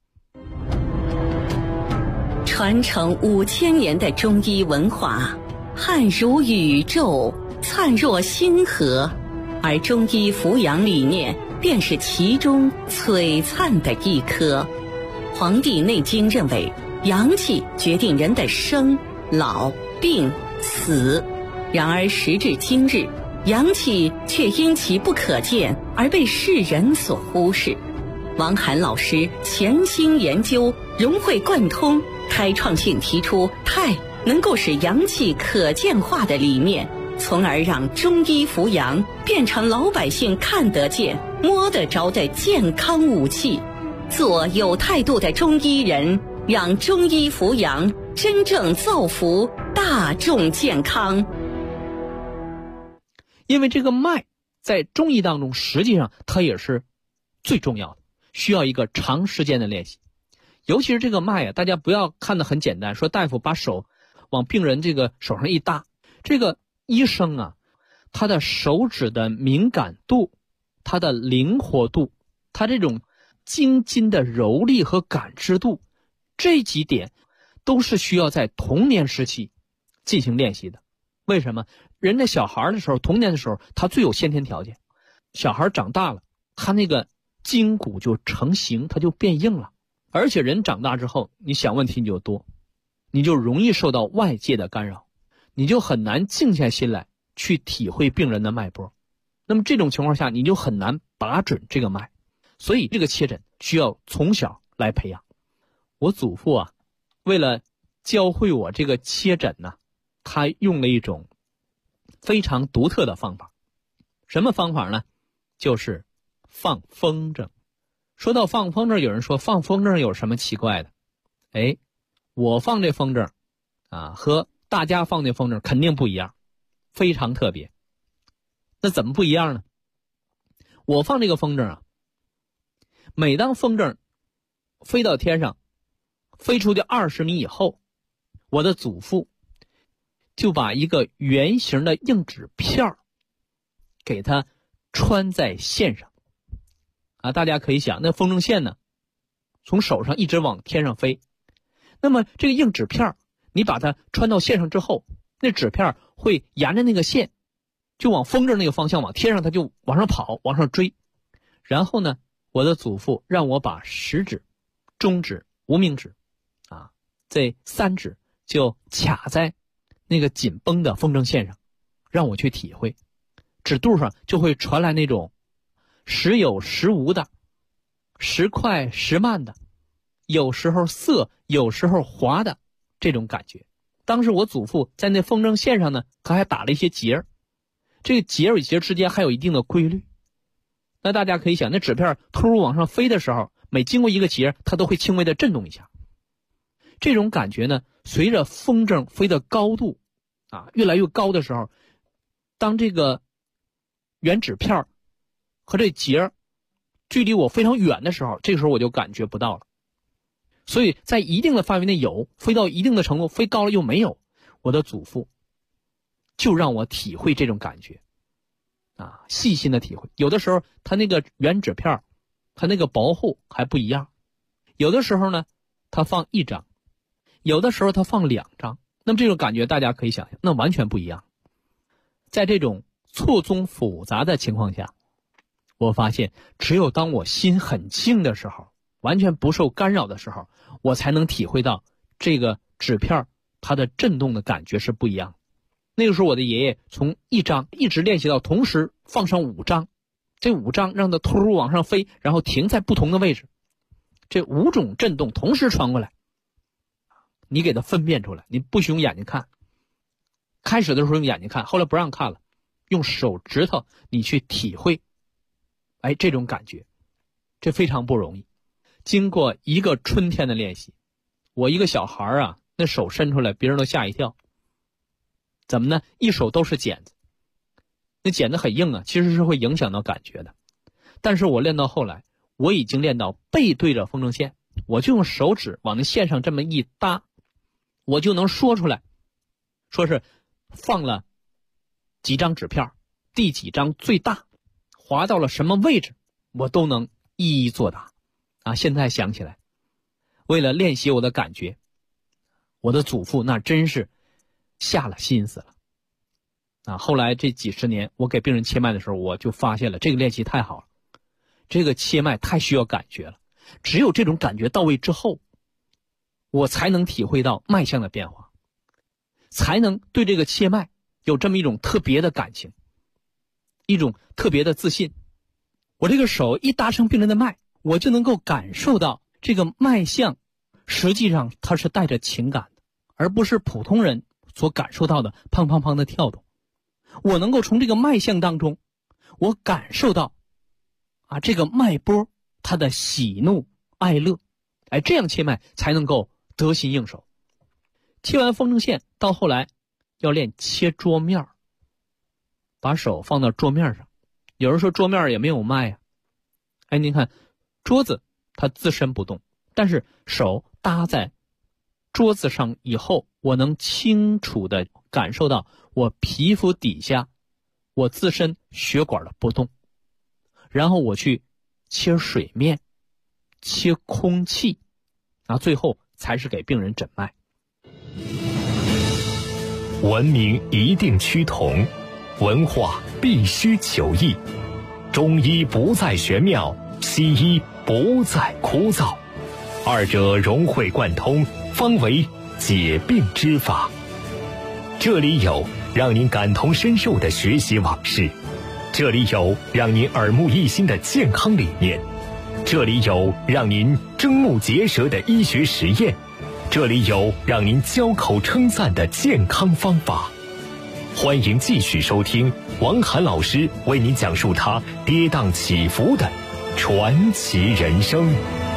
Speaker 4: 传承5000年的中医文化，汉如宇宙，灿若星河，而中医扶阳理念便是其中璀璨的一颗。《黄帝内经》认为，阳气决定人的生、老、病、死。然而时至今日，阳气却因其不可见而被世人所忽视。王涵老师潜心研究，融会贯通，开创性提出太能够使阳气可见化的理念， 从而让中医扶阳变成老百姓看得见、摸得着的健康武器。做有态度的中医人，让中医扶阳真正造福大众健康。
Speaker 2: 因为这个脉在中医当中实际上它也是最重要的，需要一个长时间的练习。尤其是这个脉啊，大家不要看得很简单，说大夫把手往病人这个手上一搭，这个医生啊，他的手指的敏感度，他的灵活度，他这种经筋的柔力和感知度，这几点都是需要在童年时期进行练习的。为什么？人在小孩的时候，童年的时候，他最有先天条件。小孩长大了，他那个筋骨就成型，他就变硬了。而且人长大之后，你想问题你就多，你就容易受到外界的干扰，你就很难静下心来去体会病人的脉搏。那么这种情况下，你就很难把准这个脉。所以这个切诊需要从小来培养。我祖父啊，为了教会我这个切诊呢，他用了一种非常独特的方法。什么方法呢？就是放风筝。说到放风筝，有人说放风筝有什么奇怪的？我放这风筝啊，和大家放这风筝肯定不一样，非常特别。那怎么不一样呢？我放这个风筝啊，每当风筝飞到天上，飞出去20米以后，我的祖父就把一个圆形的硬纸片给它穿在线上啊。大家可以想，那风筝线呢，从手上一直往天上飞，那么这个硬纸片你把它穿到线上之后，那纸片会沿着那个线就往风筝那个方向往天上，它就往上跑，往上追。然后呢，我的祖父让我把食指、中指、无名指啊，这3指就卡在那个紧绷的风筝线上，让我去体会。指肚上就会传来那种时有时无的，时快时慢的，有时候涩有时候滑的这种感觉。当时我祖父在那风筝线上呢，他还打了一些结，这个结与结之间还有一定的规律。那大家可以想，那纸片突然往上飞的时候，每经过一个结，它都会轻微的震动一下。这种感觉呢，随着风筝飞的高度啊越来越高的时候，当这个圆纸片和这结距离我非常远的时候，这个时候我就感觉不到了。所以在一定的范围内有，飞到一定的程度，飞高了又没有，我的祖父就让我体会这种感觉啊，细心的体会。有的时候它那个圆纸片它那个薄厚还不一样，有的时候呢它放1张，有的时候它放2张，那么这种感觉大家可以想象，那完全不一样。在这种错综复杂的情况下，我发现只有当我心很静的时候，完全不受干扰的时候，我才能体会到这个纸片它的震动的感觉是不一样。那个时候我的爷爷从1张一直练习到同时放上5张，这5张让它突往上飞，然后停在不同的位置，这5种震动同时传过来，你给它分辨出来，你不许用眼睛看。开始的时候用眼睛看，后来不让看了，用手指头你去体会这种感觉，这非常不容易。经过一个春天的练习，我一个小孩啊，那手伸出来别人都吓一跳。怎么呢？一手都是茧子，那茧子很硬啊，其实是会影响到感觉的。但是我练到后来，我已经练到背对着风筝线，我就用手指往那线上这么一搭，我就能说出来，说是放了几张纸片，第几张最大，滑到了什么位置，我都能一一作答啊。现在想起来，为了练习我的感觉，我的祖父那真是下了心思了啊。后来这几十年我给病人切脉的时候，我就发现了这个练习太好了，这个切脉太需要感觉了，只有这种感觉到位之后，我才能体会到脉象的变化，才能对这个切脉有这么一种特别的感情，一种特别的自信。我这个手一搭上病人的脉，我就能够感受到这个脉象实际上它是带着情感的，而不是普通人所感受到的砰砰砰的跳动。 我能够从这个脉象当中，我感受到这个脉波它的喜怒哀乐，这样切脉才能够得心应手。切完风筝线，到后来要练切桌面，把手放到桌面上。有人说桌面也没有脉您看桌子它自身不动，但是手搭在桌子上以后，我能清楚地感受到我皮肤底下我自身血管的波动，然后我去切水面，切空气，最后才是给病人诊脉。
Speaker 1: 文明一定趋同，文化必须求异。中医不再玄妙，西医不再枯燥，二者融会贯通，方为解病之法。这里有让您感同身受的学习往事，这里有让您耳目一新的健康理念，这里有让您瞠目结舌的医学实验，这里有让您交口称赞的健康方法。欢迎继续收听王涵老师为您讲述他跌宕起伏的传奇人生。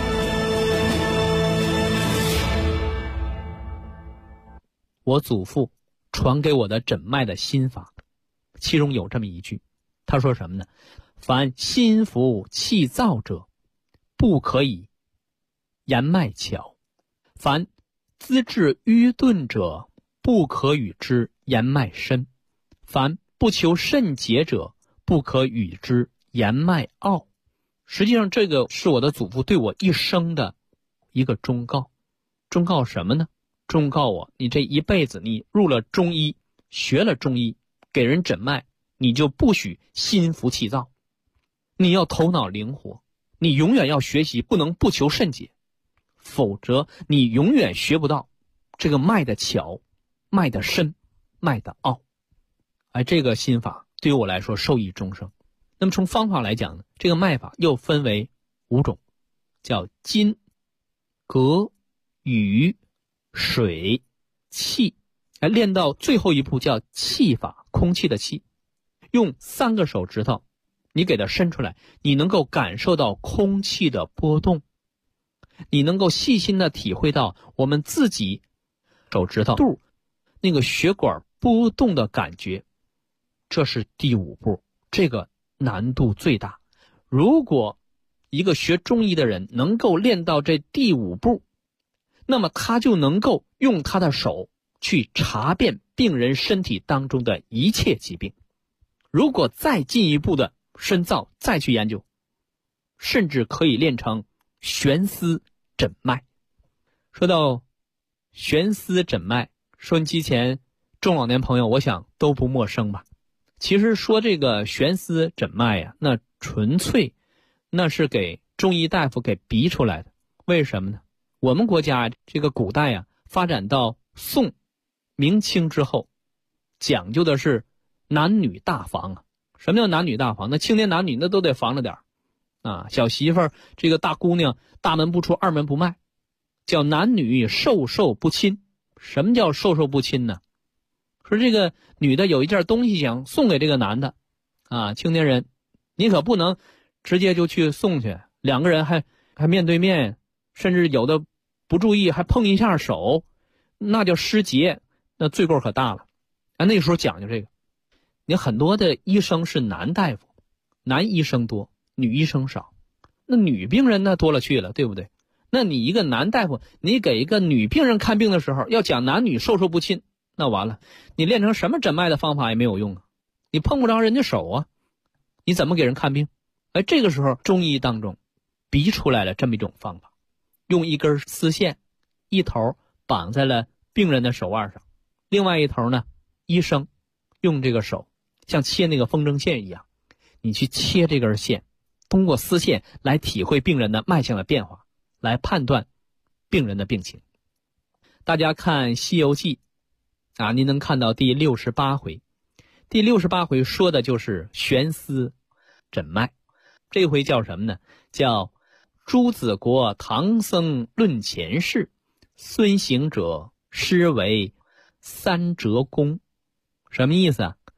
Speaker 2: 我祖父传给我的诊脉的心法，其中有这么一句，他说什么呢？凡心浮气躁者，不可以言脉巧；凡资质愚钝者，不可与之言脉深；凡不求甚解者，不可与之言脉奥。实际上这个是我的祖父对我一生的一个忠告。忠告什么呢？忠告我，你这一辈子你入了中医，学了中医，给人诊脉，你就不许心浮气躁，你要头脑灵活，你永远要学习，不能不求甚解，否则你永远学不到这个脉的巧，脉的深，脉的奥。这个心法对于我来说受益终生。那么从方法来讲呢，这个脉法又分为5种，叫金、膈、羽、水、气。练到最后一步叫气法，空气的气。用3个手指头，你给它伸出来，你能够感受到空气的波动，你能够细心的体会到我们自己手指头肚那个血管波动的感觉。这是第5步，这个难度最大。如果一个学中医的人能够练到这第5步，那么他就能够用他的手去查遍病人身体当中的一切疾病。如果再进一步的深造，再去研究，甚至可以练成悬丝诊脉。说到悬丝诊脉，收音机前中老年朋友我想都不陌生吧。其实说这个悬丝诊脉那纯粹那是给中医大夫给逼出来的。为什么呢？我们国家这个古代发展到宋明清之后，讲究的是男女大防什么叫男女大防？那青年男女那都得防着点小媳妇儿这个大姑娘大门不出二门不迈，叫男女授受不亲。什么叫授受不亲呢？说这个女的有一件东西想送给这个男的青年人，你可不能直接就去送去，两个人还面对面，甚至有的不注意还碰一下手，那叫失节，那罪过可大了那时候讲究这个。你很多的医生是男大夫，男医生多，女医生少，那女病人那多了去了，对不对？那你一个男大夫，你给一个女病人看病的时候要讲男女授受不亲，那完了，你练成什么诊脉的方法也没有用你碰不着人家手你怎么给人看病？这个时候中医当中逼出来了这么一种方法，用一根丝线，一头绑在了病人的手腕上，另外一头呢，医生用这个手像切那个风筝线一样，你去切这根线，通过丝线来体会病人的脉象的变化，来判断病人的病情。大家看《西游记》您能看到第68回，第68回说的就是悬丝诊脉。这回叫什么呢？叫朱子国唐僧论前世，孙行者施为三折功。什么意思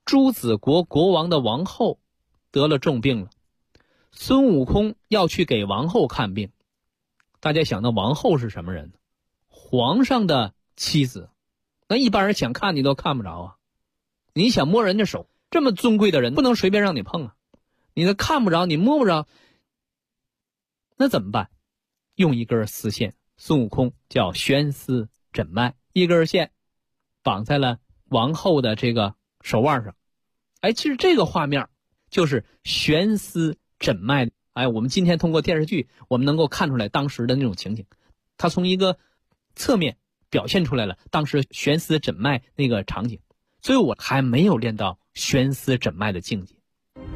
Speaker 2: 朱子国国王的王后得了重病了，孙悟空要去给王后看病。大家想到王后是什么人呢？皇上的妻子，那一般人想看你都看不着啊。你想摸人家手，这么尊贵的人不能随便让你碰啊。你都看不着，你摸不着，那怎么办？用一根丝线，孙悟空叫悬丝诊脉，一根线绑在了王后的这个手腕上。其实这个画面就是悬丝诊脉。我们今天通过电视剧，我们能够看出来当时的那种情景，他从一个侧面表现出来了当时悬丝诊脉那个场景。所以我还没有练到悬丝诊脉的境界。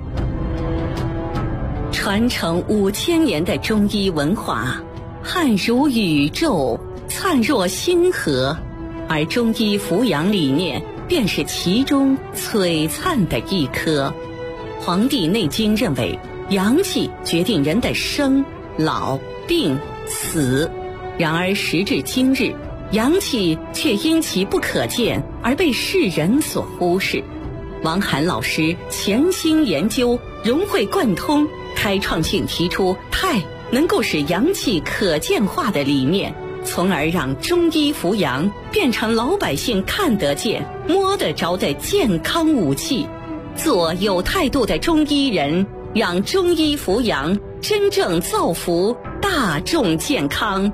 Speaker 4: 传承5000年的中医文化，汉如宇宙，灿若星河，而中医扶阳理念便是其中璀璨的一颗。《黄帝内经》认为，阳气决定人的生、老、病、死。然而时至今日，阳气却因其不可见而被世人所忽视。王涵老师潜心研究，融会贯通，开创性提出太能够使阳气可见化的理念，从而让中医扶阳变成老百姓看得见、摸得着的健康武器。做有态度的中医人，让中医扶阳真正造福大众健康。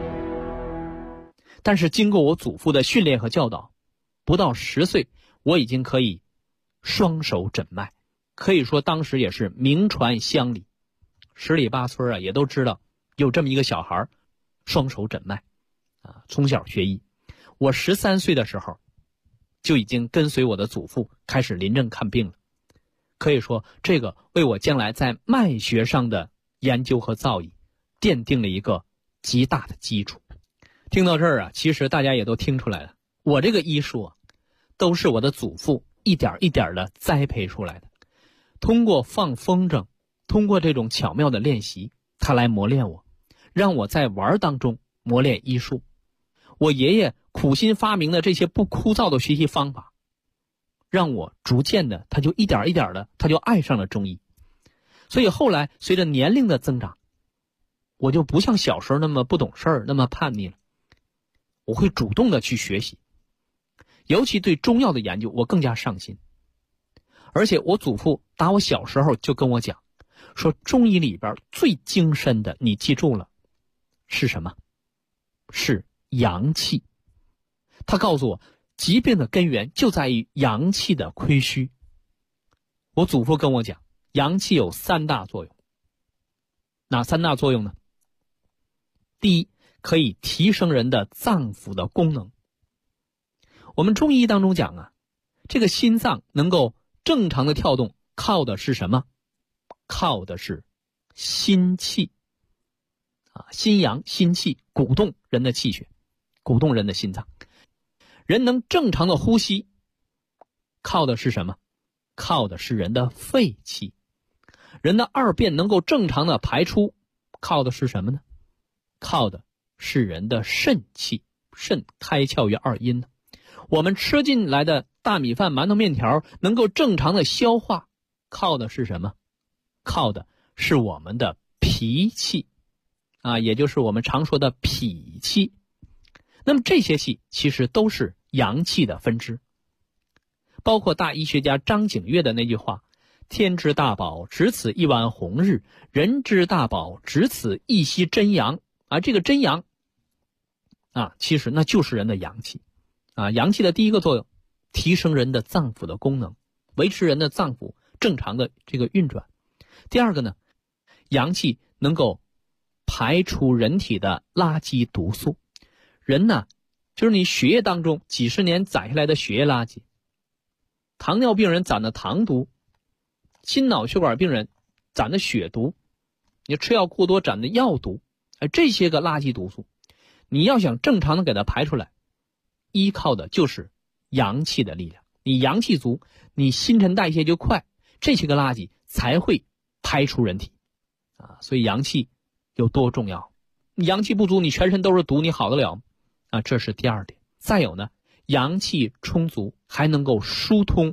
Speaker 2: 但是经过我祖父的训练和教导，不到10岁，我已经可以双手诊脉，可以说当时也是名传乡里，十里八村也都知道有这么一个小孩双手诊脉从小学医。我13岁的时候就已经跟随我的祖父开始临症看病了，可以说这个为我将来在脉学上的研究和造诣奠定了一个极大的基础。听到这儿其实大家也都听出来了，我这个医术都是我的祖父一点一点的栽培出来的。通过放风筝，通过这种巧妙的练习，他来磨练我，让我在玩当中磨练医术。我爷爷苦心发明的这些不枯燥的学习方法，让我逐渐的他就一点一点的他就爱上了中医。所以后来随着年龄的增长，我就不像小时候那么不懂事儿，那么叛逆了，我会主动的去学习，尤其对中药的研究我更加上心。而且我祖父打我小时候就跟我讲，说中医里边最精深的，你记住了，是什么？是阳气。他告诉我，疾病的根源就在于阳气的亏虚。我祖父跟我讲，阳气有3大作用。哪3大作用呢？第一，可以提升人的脏腑的功能。我们中医当中讲这个心脏能够正常的跳动，靠的是什么？靠的是心气心阳心气，鼓动人的气血，鼓动人的心脏。人能正常的呼吸，靠的是什么？靠的是人的肺气。人的二便能够正常的排出，靠的是什么呢？靠的是人的肾气。肾开窍于2阴。我们吃进来的大米饭、馒头、面条能够正常的消化，靠的是什么？靠的是我们的脾气也就是我们常说的脾气。那么这些气其实都是阳气的分支，包括大医学家张景岳的那句话，天之大宝，只此一湾红日；人之大宝，只此一息真阳。这个真阳其实那就是人的阳气阳气的第一个作用，提升人的脏腑的功能，维持人的脏腑正常的这个运转。第二个呢，阳气能够排除人体的垃圾毒素。人就是你血液当中几十年攒下来的血液垃圾，糖尿病人攒的糖毒，心脑血管病人攒的血毒，你吃药过多攒的药毒，这些个垃圾毒素，你要想正常的给它排出来，依靠的就是阳气的力量。你阳气足，你新陈代谢就快，这些个垃圾才会排出人体所以阳气有多重要。你阳气不足，你全身都是毒，你好得了吗？这是第二点。再有呢，阳气充足还能够疏通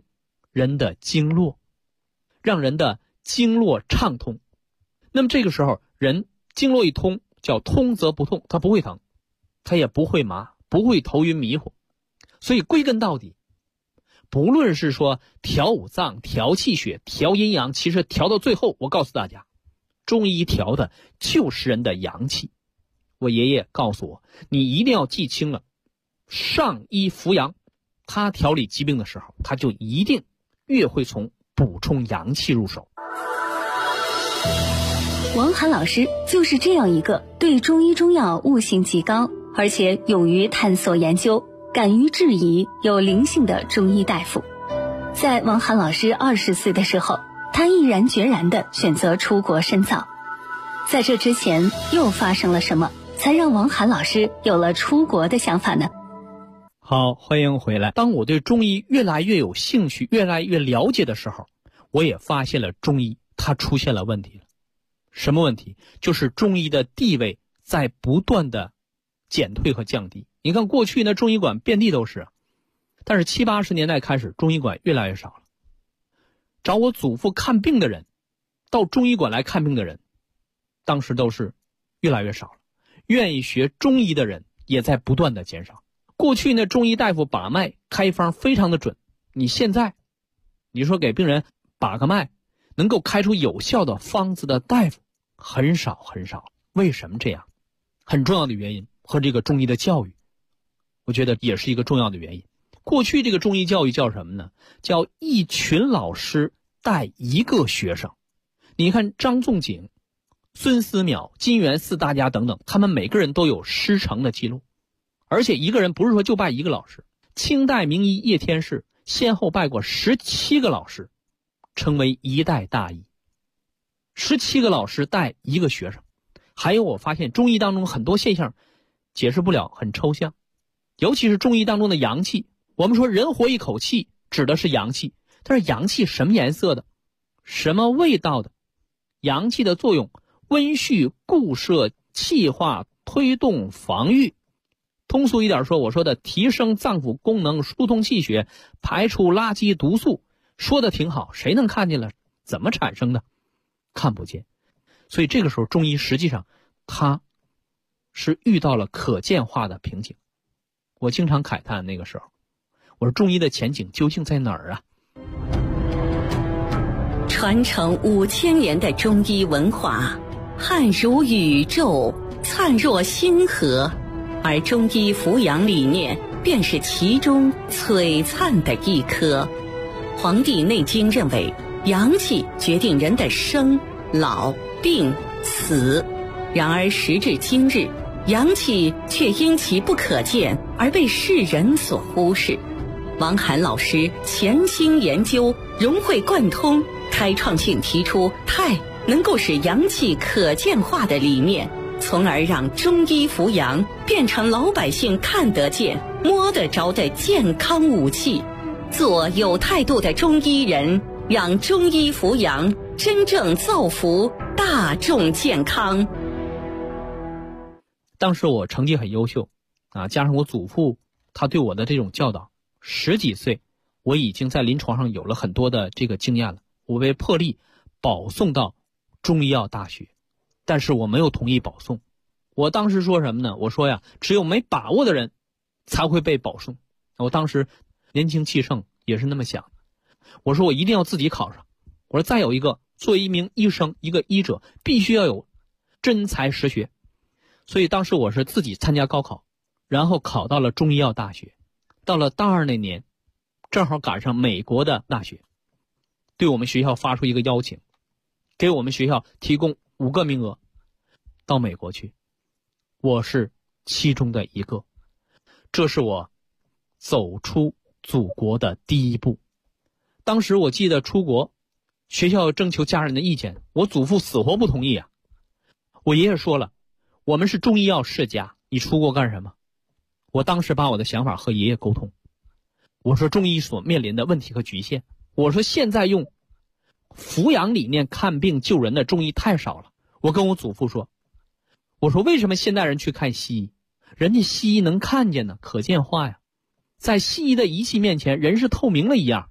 Speaker 2: 人的经络，让人的经络畅通。那么这个时候人经络一通，叫通则不痛，它不会疼，它也不会麻，不会头晕迷糊。所以归根到底，不论是说调五脏、调气血、调阴阳，其实调到最后，我告诉大家，中医调的就是人的阳气。我爷爷告诉我，你一定要记清了，上医扶阳，他调理疾病的时候，他就一定越会从补充阳气入手。
Speaker 3: 王涵老师就是这样一个对中医中药悟性极高，而且勇于探索研究，敢于质疑，有灵性的中医大夫。在王涵老师20岁的时候，他毅然决然地选择出国深造。在这之前又发生了什么，才让王涵老师有了出国的想法呢？
Speaker 2: 好，欢迎回来。当我对中医越来越有兴趣，越来越了解的时候，我也发现了中医它出现了问题了。什么问题？就是中医的地位在不断的减退和降低。你看过去呢，中医馆遍地都是，但是70、80年代开始，中医馆越来越少了。找我祖父看病的人，到中医馆来看病的人，当时都是越来越少了。愿意学中医的人也在不断的减少。过去呢，中医大夫把脉开方非常的准，你现在你说给病人把个脉，能够开出有效的方子的大夫很少很少。为什么这样？很重要的原因和这个中医的教育，我觉得也是一个重要的原因。过去这个中医教育叫什么呢？叫一群老师带一个学生。你看张仲景、孙思邈、金元四大家等等，他们每个人都有师承的记录，而且一个人不是说就拜一个老师。清代名医叶天士先后拜过17个老师，成为一代大医。17个老师带一个学生。还有我发现中医当中很多现象解释不了，很抽象，尤其是中医当中的阳气。我们说人活一口气指的是阳气，但是阳气什么颜色的，什么味道的？阳气的作用，温煦、固摄、气化、推动、防御。通俗一点说，我说的提升脏腑功能，疏通气血，排除垃圾毒素，说的挺好，谁能看见了？怎么产生的？看不见。所以这个时候中医实际上它是遇到了可见化的瓶颈。我经常慨叹那个时候，我说中医的前景究竟在哪儿啊？
Speaker 4: 传承5000年的中医文化，汉如宇宙，灿若星河，而中医扶阳理念便是其中璀璨的一颗。《黄帝内经》认为，阳气决定人的生、老、病、死。然而时至今日，阳气却因其不可见而被世人所忽视。王涵老师潜心研究，融会贯通，开创性提出太能够使阳气可见化的理念，从而让中医扶阳变成老百姓看得见、摸得着的健康武器。做有态度的中医人，让中医扶阳真正造福大众健康。
Speaker 2: 当时我成绩很优秀加上我祖父他对我的这种教导，10几岁我已经在临床上有了很多的这个经验了。我被破例保送到中医药大学，但是我没有同意保送。我当时说什么呢？我说呀，只有没把握的人才会被保送。我当时年轻气盛，也是那么想。我说我一定要自己考上。我说再有一个，作为一名医生，一个医者必须要有真才实学。所以当时我是自己参加高考，然后考到了中医药大学。到了大2那年，正好赶上美国的大学对我们学校发出一个邀请，给我们学校提供5个名额到美国去。我是其中的一个，这是我走出祖国的第一步。当时我记得出国，学校征求家人的意见，我祖父死活不同意啊。我爷爷说了，我们是中医药世家，你出国干什么？我当时把我的想法和爷爷沟通，我说中医所面临的问题和局限，我说现在用扶阳理念看病救人的中医太少了。我跟我祖父说，我说为什么现代人去看西医？人家西医能看见呢，可见化呀。在西医的仪器面前，人是透明了一样，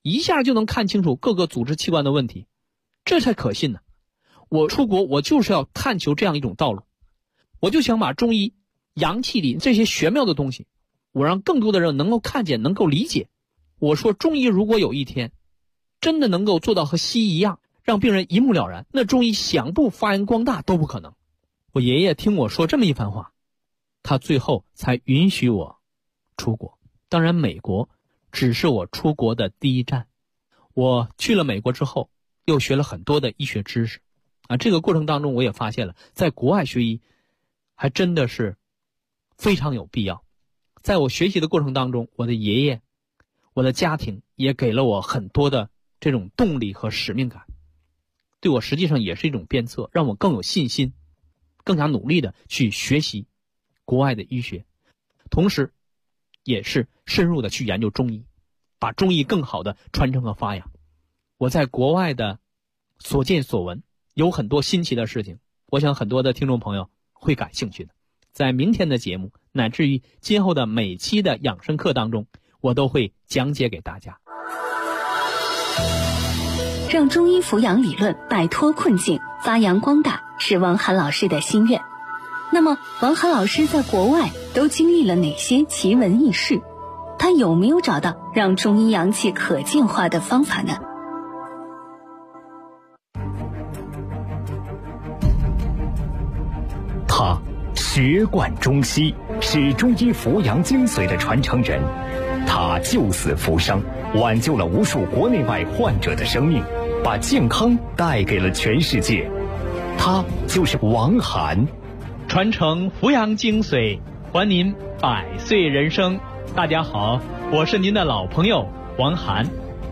Speaker 2: 一下就能看清楚各个组织器官的问题，这才可信呢。我出国，我就是要探求这样一种道路，我就想把中医阳气里这些玄妙的东西，我让更多的人能够看见，能够理解。我说中医如果有一天真的能够做到和西医一样，让病人一目了然，那中医想不发扬光大都不可能。我爷爷听我说这么一番话，他最后才允许我出国。当然美国只是我出国的第一站，我去了美国之后又学了很多的医学知识这个过程当中我也发现了，在国外学医还真的是非常有必要。在我学习的过程当中，我的爷爷，我的家庭也给了我很多的这种动力和使命感，对我实际上也是一种鞭策，让我更有信心，更加努力的去学习国外的医学，同时也是深入的去研究中医，把中医更好的传承和发扬。我在国外的所见所闻有很多新奇的事情，我想很多的听众朋友会感兴趣的。在明天的节目乃至于今后的每期的养生课当中，我都会讲解给大家。
Speaker 3: 让中医扶阳理论摆脱困境，发扬光大，是王涵老师的心愿。那么王涵老师在国外都经历了哪些奇闻异事？他有没有找到让中医阳气可见化的方法呢？
Speaker 1: 他学贯中西，是中医扶阳精髓的传承人。他救死扶伤，挽救了无数国内外患者的生命，把健康带给了全世界。他就是王涵。
Speaker 2: 传承扶阳精髓，还您100岁人生。大家好，我是您的老朋友王涵。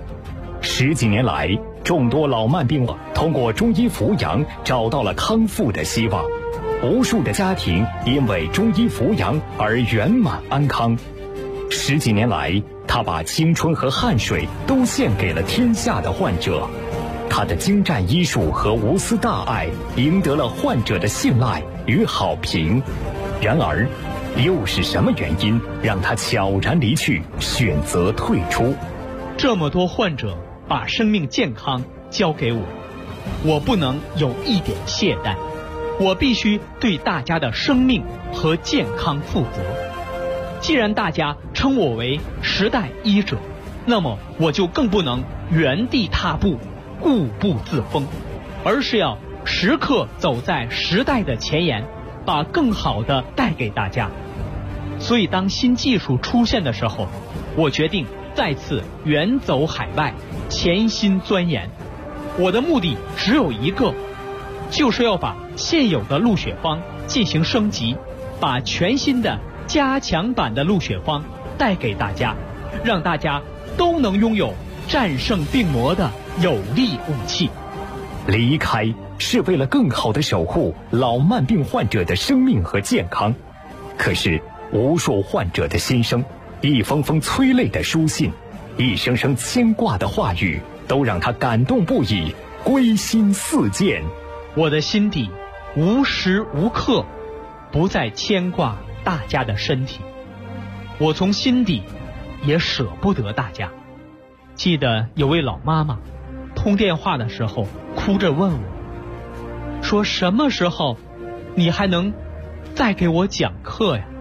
Speaker 1: 10几年来，众多老慢病患通过中医扶阳找到了康复的希望，无数的家庭因为中医扶阳而圆满安康。10几年来，他把青春和汗水都献给了天下的患者。他的精湛医术和无私大爱赢得了患者的信赖与好评。然而，又是什么原因让他悄然离去，选择退出？
Speaker 2: 这么多患者把生命健康交给我，我不能有一点懈怠，我必须对大家的生命和健康负责。既然大家称我为时代医者，那么我就更不能原地踏步，固步自封，而是要时刻走在时代的前沿，把更好的带给大家。所以当新技术出现的时候，我决定再次远走海外，潜心钻研。我的目的只有一个，就是要把现有的陆血方进行升级，把全新的加强版的陆血方带给大家，让大家都能拥有战胜病魔的有力武器。
Speaker 1: 离开是为了更好地守护老慢病患者的生命和健康。可是无数患者的心声，一封封催泪的书信，一声声牵挂的话语，都让他感动不已，归心似箭。
Speaker 2: 我的心底无时无刻不再牵挂大家的身体，我从心底也舍不得大家。记得有位老妈妈通电话的时候哭着问我，说什么时候你还能再给我讲课呀？